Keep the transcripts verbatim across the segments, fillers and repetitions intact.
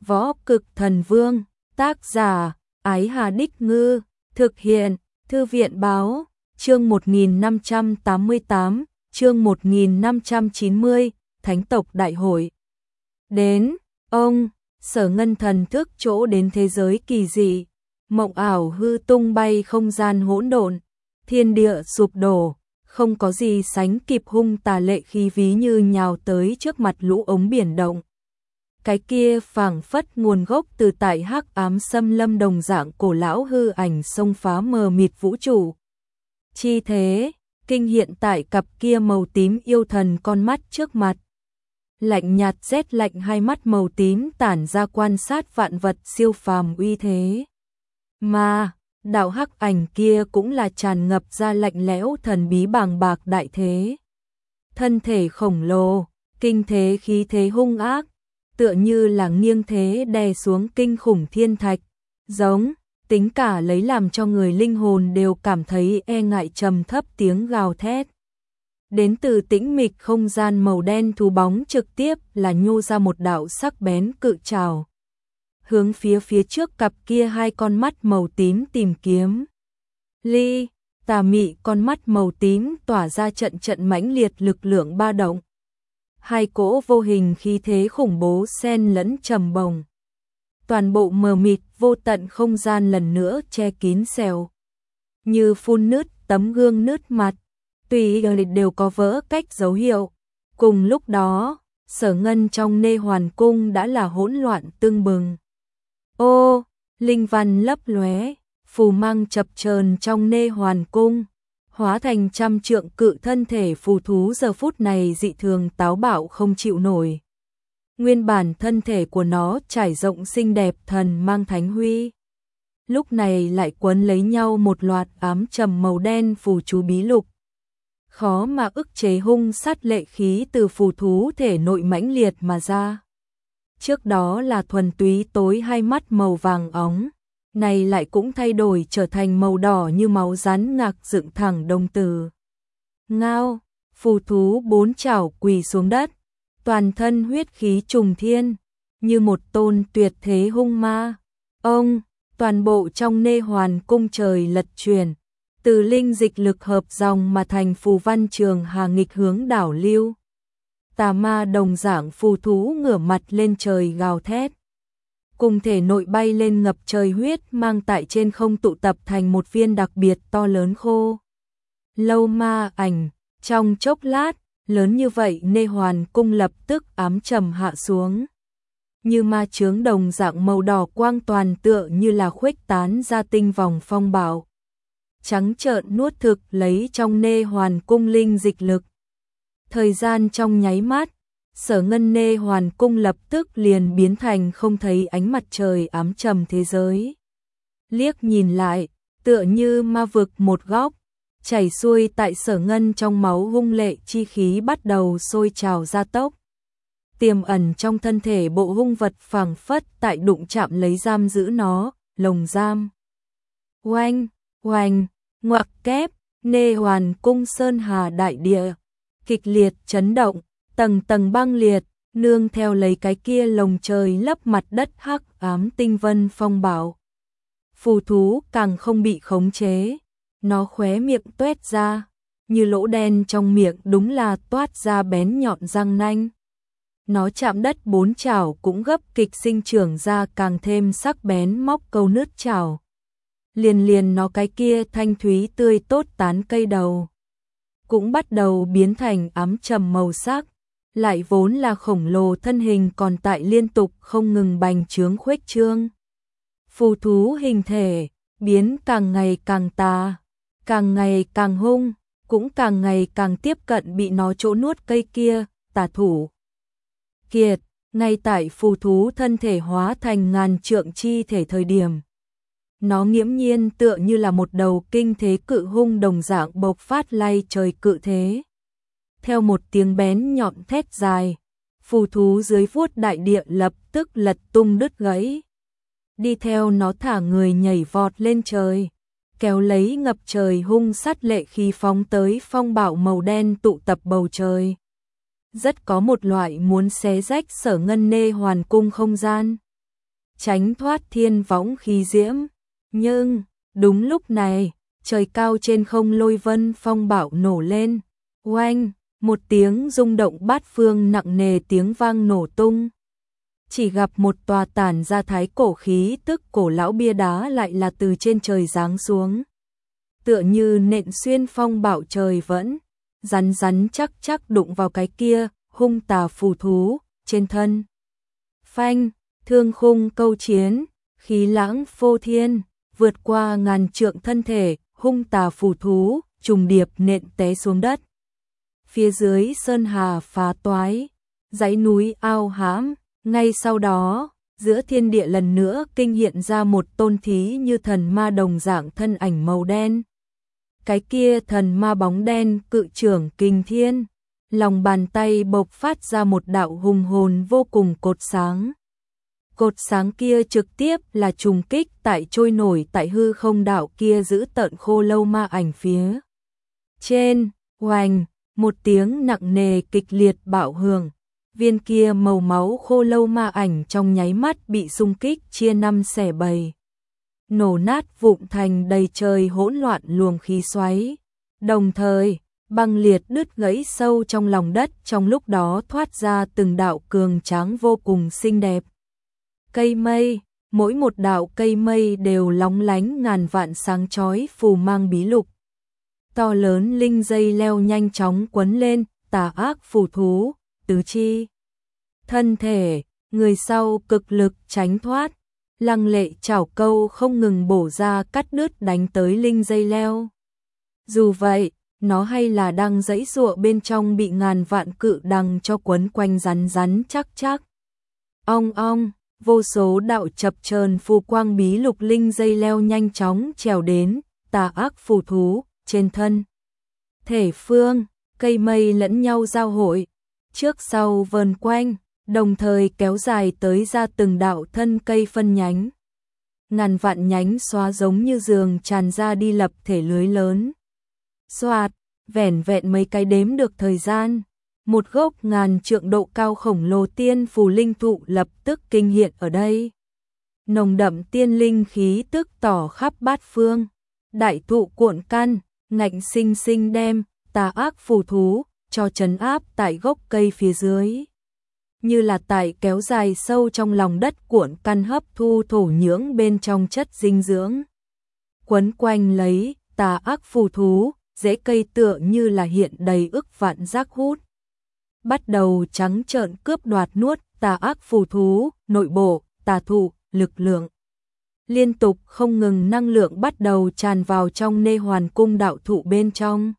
Võ Cực Thần Vương, tác giả, Ái Hà Đích Ngư, thực hiện, Thư viện Báo, chương một nghìn năm trăm tám mươi tám, chương một nghìn năm trăm chín mươi, Thánh tộc Đại hội. Đến, ông, Sở Ngân thần thức chỗ đến thế giới kỳ dị, mộng ảo hư tung bay không gian hỗn độn, thiên địa sụp đổ, không có gì sánh kịp hung tà lệ khí ví như nhào tới trước mặt lũ ống biển động. Cái kia phảng phất nguồn gốc từ tại hắc ám xâm lâm đồng dạng cổ lão hư ảnh xông phá mờ mịt vũ trụ. Chi thế, kinh hiện tại cặp kia màu tím yêu thần con mắt trước mặt. Lạnh nhạt rét lạnh hai mắt màu tím tản ra quan sát vạn vật siêu phàm uy thế. Mà, đạo hắc ảnh kia cũng là tràn ngập ra lạnh lẽo thần bí bàng bạc đại thế. Thân thể khổng lồ, kinh thế khí thế hung ác, tựa như là nghiêng thế đè xuống kinh khủng thiên thạch, giống, tính cả lấy làm cho người linh hồn đều cảm thấy e ngại trầm thấp tiếng gào thét. Đến từ tĩnh mịch không gian màu đen thú bóng trực tiếp là nhô ra một đạo sắc bén cự trảo. Hướng phía phía trước cặp kia hai con mắt màu tím tìm kiếm. Ly, tà mị con mắt màu tím tỏa ra trận trận mãnh liệt lực lượng ba động. Hai cỗ vô hình khí thế khủng bố xen lẫn trầm bồng. Toàn bộ mờ mịt vô tận không gian lần nữa che kín xèo. Như phun nứt tấm gương nứt mặt, tùy đều có vỡ cách dấu hiệu. Cùng lúc đó, Sở Ngân trong Nê Hoàn Cung đã là hỗn loạn tương bừng. Ô, linh văn lấp lóe, phù mang chập chờn trong Nê Hoàn Cung, hóa thành trăm trượng cự thân thể phù thú giờ phút này dị thường táo bạo không chịu nổi. Nguyên bản thân thể của nó trải rộng xinh đẹp thần mang thánh huy. Lúc này lại quấn lấy nhau một loạt ám trầm màu đen phù chú bí lục. Khó mà ức chế hung sát lệ khí từ phù thú thể nội mãnh liệt mà ra. Trước đó là thuần túy tối hai mắt màu vàng óng, này lại cũng thay đổi trở thành màu đỏ như máu rắn ngạc dựng thẳng đồng tử. Ngao, phù thú bốn chảo quỳ xuống đất, toàn thân huyết khí trùng thiên, như một tôn tuyệt thế hung ma. Ông, toàn bộ trong Nê Hoàn Cung trời lật chuyển, từ linh dịch lực hợp dòng mà thành phù văn trường hà nghịch hướng đảo lưu. Tà ma đồng dạng phù thú ngửa mặt lên trời gào thét. Cùng thể nội bay lên ngập trời huyết mang tại trên không tụ tập thành một viên đặc biệt to lớn khô. Lâu ma ảnh, trong chốc lát, lớn như vậy Nê Hoàn Cung lập tức ám trầm hạ xuống. Như ma chướng đồng dạng màu đỏ quang toàn tựa như là khuếch tán ra tinh vòng phong bạo. Trắng trợn nuốt thực lấy trong Nê Hoàn Cung linh dịch lực. Thời gian trong nháy mắt, Sở Ngân Nê Hoàn Cung lập tức liền biến thành không thấy ánh mặt trời ám trầm thế giới. Liếc nhìn lại, tựa như ma vực một góc, chảy xuôi tại Sở Ngân trong máu hung lệ chi khí bắt đầu sôi trào ra tốc. Tiềm ẩn trong thân thể bộ hung vật phảng phất tại đụng chạm lấy giam giữ nó, lồng giam. Oanh, oanh, ngoặc kép, Nê Hoàn Cung sơn hà đại địa, kịch liệt chấn động, tầng tầng băng liệt, nương theo lấy cái kia lồng trời lấp mặt đất hắc ám tinh vân phong bạo. Phù thú càng không bị khống chế, nó khóe miệng tuét ra, như lỗ đen trong miệng đúng là toát ra bén nhọn răng nanh. Nó chạm đất bốn chảo cũng gấp kịch sinh trưởng ra càng thêm sắc bén móc câu nứt chảo. Liền liền nó cái kia thanh thúy tươi tốt tán cây đầu cũng bắt đầu biến thành ám trầm màu sắc, lại vốn là khổng lồ thân hình còn tại liên tục không ngừng bành trướng khuếch trương. Phù thú hình thể biến càng ngày càng tà, càng ngày càng hung, cũng càng ngày càng tiếp cận bị nó chỗ nuốt cây kia, tà thủ. Kiệt, ngay tại phù thú thân thể hóa thành ngàn trượng chi thể thời điểm. Nó nghiễm nhiên tựa như là một đầu kinh thế cự hung đồng dạng bộc phát lay trời cự thế. Theo một tiếng bén nhọn thét dài, phù thú dưới vuốt đại địa lập tức lật tung đứt gãy. Đi theo nó thả người nhảy vọt lên trời, kéo lấy ngập trời hung sát lệ khí phóng tới phong bạo màu đen tụ tập bầu trời. Rất có một loại muốn xé rách Sở Ngân Nê Hoàn Cung không gian. tránh thoát thiên võng khí diễm. Nhưng, đúng lúc này, trời cao trên không lôi vân phong bạo nổ lên. Oanh, một tiếng rung động bát phương nặng nề tiếng vang nổ tung. Chỉ gặp một tòa tản ra thái cổ khí tức cổ lão bia đá lại là từ trên trời giáng xuống. Tựa như nện xuyên phong bạo trời vẫn, rắn rắn chắc chắc đụng vào cái kia, hung tà phù thú, trên thân. Phanh, thương khung câu chiến, khí lãng phô thiên, vượt qua ngàn trượng thân thể, hung tà phù thú, trùng điệp nện té xuống đất. Phía dưới sơn hà phá toái, dãy núi ao hãm, ngay sau đó, giữa thiên địa lần nữa kinh hiện ra một tôn thí như thần ma đồng dạng thân ảnh màu đen. Cái kia thần ma bóng đen cự trưởng kinh thiên, lòng bàn tay bộc phát ra một đạo hùng hồn vô cùng cột sáng. Cột sáng kia trực tiếp là trùng kích tại trôi nổi tại hư không đạo kia giữ tợn khô lâu ma ảnh phía trên. Oanh, một tiếng nặng nề kịch liệt bạo hưởng, viên kia màu máu khô lâu ma ảnh trong nháy mắt bị xung kích chia năm xẻ bảy, nổ nát vụn thành đầy trời hỗn loạn luồng khí xoáy. Đồng thời, băng liệt đứt gãy sâu trong lòng đất, trong lúc đó thoát ra từng đạo cường tráng vô cùng xinh đẹp. Cây mây, mỗi một đạo cây mây đều lóng lánh ngàn vạn sáng chói phù mang bí lục. To lớn linh dây leo nhanh chóng quấn lên, tà ác phù thú, tứ chi. Thân thể, người sau cực lực tránh thoát, lăng lệ chảo câu không ngừng bổ ra cắt đứt đánh tới linh dây leo. Dù vậy, nó hay là đang giãy giụa bên trong bị ngàn vạn cự đằng cho quấn quanh rắn rắn chắc chắc. Ong ong, vô số đạo chập chờn phù quang bí lục linh dây leo nhanh chóng trèo đến, tà ác phù thú, trên thân. Thể phương, cây mây lẫn nhau giao hội, trước sau vờn quanh, đồng thời kéo dài tới ra từng đạo thân cây phân nhánh. Ngàn vạn nhánh xóa giống như giường tràn ra đi lập thể lưới lớn. Xoạt, vẻn vẹn mấy cái đếm được thời gian, một gốc ngàn trượng độ cao khổng lồ tiên phù linh thụ lập tức kinh hiện ở đây. Nồng đậm tiên linh khí tức tỏ khắp bát phương, đại thụ cuộn căn, ngạnh sinh sinh đem tà ác phù thú cho trấn áp tại gốc cây phía dưới. Như là tại kéo dài sâu trong lòng đất cuộn căn hấp thu thổ nhưỡng bên trong chất dinh dưỡng. Quấn quanh lấy tà ác phù thú, rễ cây tựa như là hiện đầy ức vạn giác hút. Bắt đầu trắng trợn cướp đoạt nuốt tà ác phù thú, nội bộ, tà thụ, lực lượng. Liên tục không ngừng năng lượng bắt đầu tràn vào trong nê hoàn cung đạo thụ bên trong.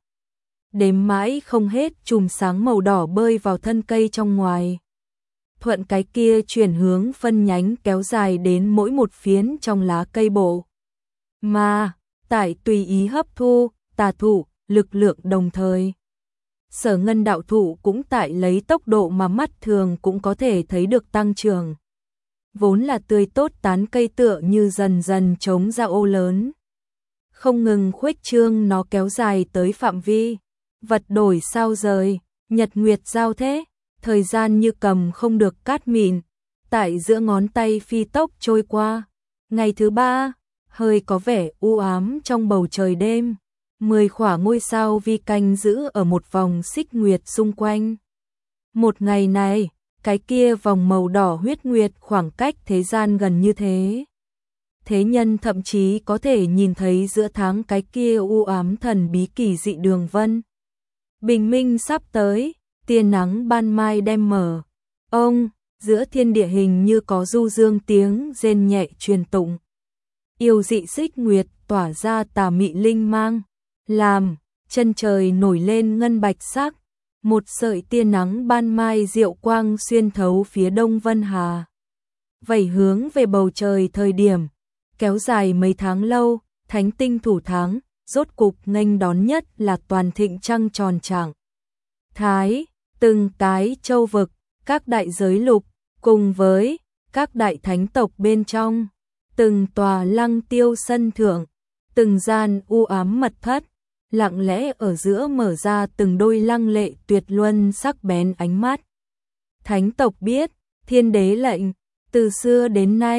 Đếm mãi không hết chùm sáng màu đỏ bơi vào thân cây trong ngoài. Thuận cái kia chuyển hướng phân nhánh kéo dài đến mỗi một phiến trong lá cây bộ. Mà, tại tùy ý hấp thu, tà thụ, lực lượng đồng thời. Sở ngân đạo thụ cũng tại lấy tốc độ mà mắt thường cũng có thể thấy được tăng trưởng. Vốn là tươi tốt tán cây tựa như dần dần chống ra ô lớn. Không ngừng khuếch trương nó kéo dài tới phạm vi. Vật đổi sao rời, nhật nguyệt giao thế, thời gian như cầm không được cát mịn, tại giữa ngón tay phi tốc trôi qua. Ngày thứ ba, hơi có vẻ u ám trong bầu trời đêm, mười khỏa ngôi sao vi canh giữ ở một vòng xích nguyệt xung quanh. Một ngày này, cái kia vòng màu đỏ huyết nguyệt khoảng cách thế gian gần như thế. Thế nhân thậm chí có thể nhìn thấy giữa tháng cái kia u ám thần bí kỳ dị đường vân. Bình minh sắp tới, tia nắng ban mai đem mở. Ông, giữa thiên địa hình như có du dương tiếng rên nhẹ truyền tụng. Yêu dị xích nguyệt tỏa ra tà mị linh mang, làm chân trời nổi lên ngân bạch sắc. Một sợi tia nắng ban mai diệu quang xuyên thấu phía đông vân hà. Vẩy hướng về bầu trời thời điểm, kéo dài mấy tháng lâu, thánh tinh thủ tháng, rốt cục nghênh đón nhất là toàn thịnh trăng tròn trạng. Thái, từng cái châu vực, các đại giới lục, cùng với các đại thánh tộc bên trong, từng tòa lăng tiêu sân thượng, từng gian u ám mật thất, lặng lẽ ở giữa mở ra từng đôi lăng lệ tuyệt luân sắc bén ánh mắt. Thánh tộc biết, thiên đế lệnh, từ xưa đến nay,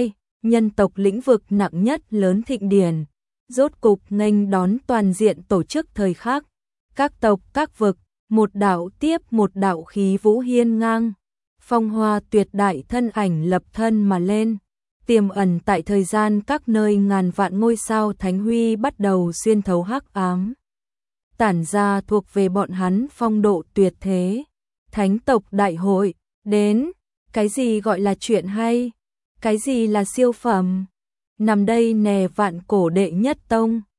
nhân tộc lĩnh vực nặng nhất lớn thịnh điển, rốt cục nghênh đón toàn diện tổ chức thời khắc, các tộc các vực, một đạo tiếp một đạo khí vũ hiên ngang, phong hoa tuyệt đại thân ảnh lập thân mà lên, tiềm ẩn tại thời gian các nơi ngàn vạn ngôi sao thánh huy bắt đầu xuyên thấu hắc ám. Tản ra thuộc về bọn hắn phong độ tuyệt thế, thánh tộc đại hội, đến, cái gì gọi là chuyện hay, cái gì là siêu phẩm, nằm đây nè vạn cổ đệ nhất tông.